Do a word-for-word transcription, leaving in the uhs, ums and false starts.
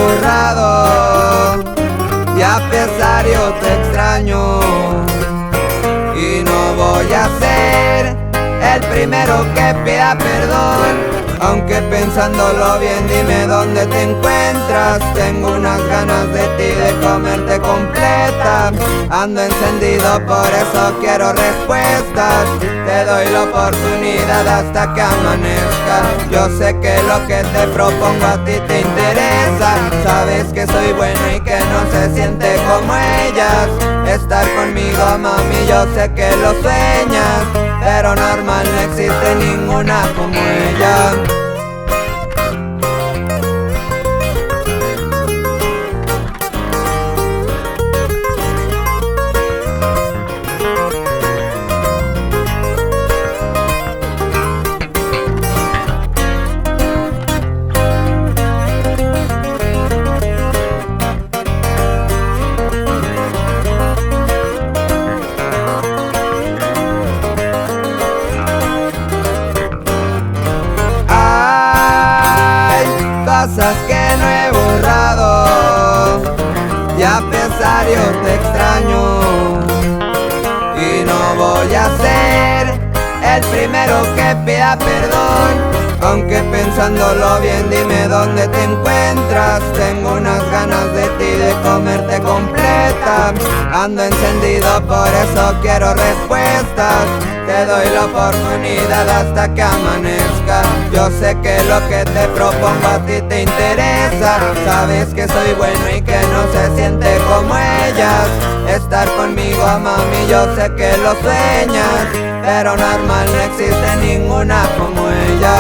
borrado, y a pesar yo te extraño. Y no voy a ser el primero que pida perdón, aunque pensándolo bien dime dónde te encuentras. Tengo unas ganas de ti, de comerte completa. Ando encendido, por eso quiero respuestas. Te doy la oportunidad hasta que amanezca. Yo sé que lo que te propongo a ti te interesa. Sabes que soy bueno y que no se siente como ellas. Estar conmigo, mami, yo sé que lo sueñas, pero normal no existe ninguna como ella. Cosas que no he borrado, y a pesar yo te extraño. Y no voy a ser el primero que pida perdón, aunque pensándolo bien dime dónde te encuentras. Tengo unas ganas de ti, de comerte completa. Ando encendido, por eso quiero respuestas. Te doy la oportunidad hasta que amanezca. Yo sé que lo que te propongo a ti te interesa. Sabes que soy bueno y que no se siente como ellas. Estar conmigo, mami, yo sé que lo sueñas, pero normal no existe ninguna como ella.